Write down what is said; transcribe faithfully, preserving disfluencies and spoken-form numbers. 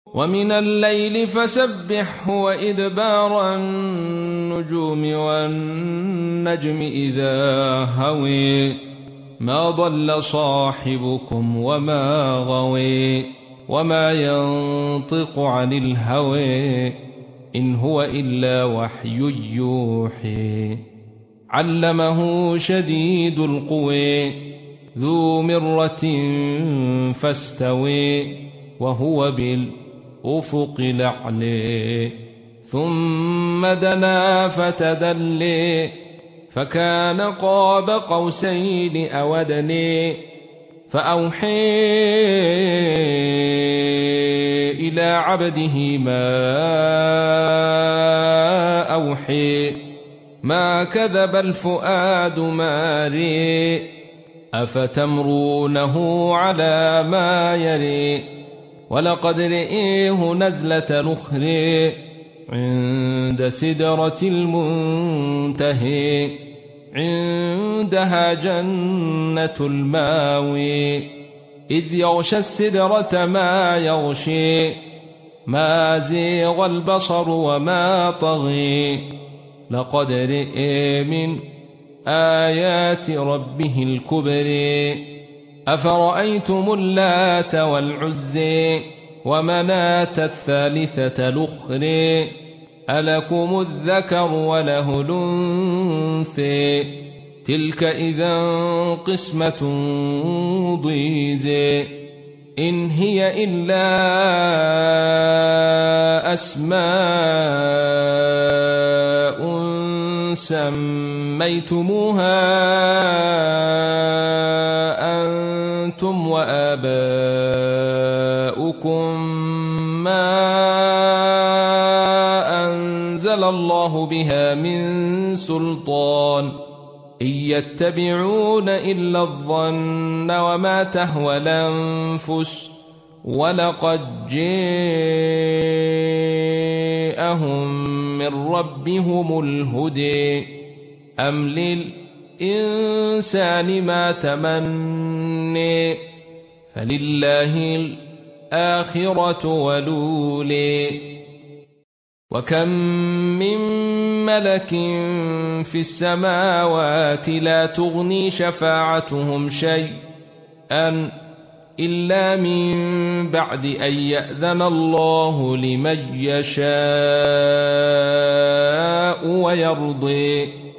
ومن الليل فسبحه وإدبار النجوم والنجم إذا هوي ما ضل صاحبكم وما غوي وما ينطق عن الهوى إن هو إلا وحي يوحي علمه شديد القوى ذو مرة فاستوي وهو بالأفق الأعلى ثم دنا فتدلي فكان قاب قوسين أو أدنى فأوحي إلى عبده ما أوحي ما كذب الفؤاد ما رئ أفتمرونه على ما يري ولقد رئيه نزلة الأخر عند سدرة المنتهى عندها جنة الماوي إذ يغشى السدرة ما يغشي ما زيغ البصر وما طغي لقد رئي من آيات ربه الكبر أفرأيتم اللات والعزي ومناة الثالثة الأخرى ألكم الذكر وله الأنثى تلك إذا قسمة ضيزى إن هي إلا أسماء سميتموها أنتم وآباؤكم ما أنزل الله بها من سلطان إن يتبعون إلا الظن وما تهوى الأنفس ولقد جاءهم من ربهم الهدى أم للإنسان ما تمنى فلله الآخرة والأولى وكم من ملك في السماوات لا تغني شفاعتهم شيئا إلا من بعد أن يأذن الله لمن يشاء ويرضي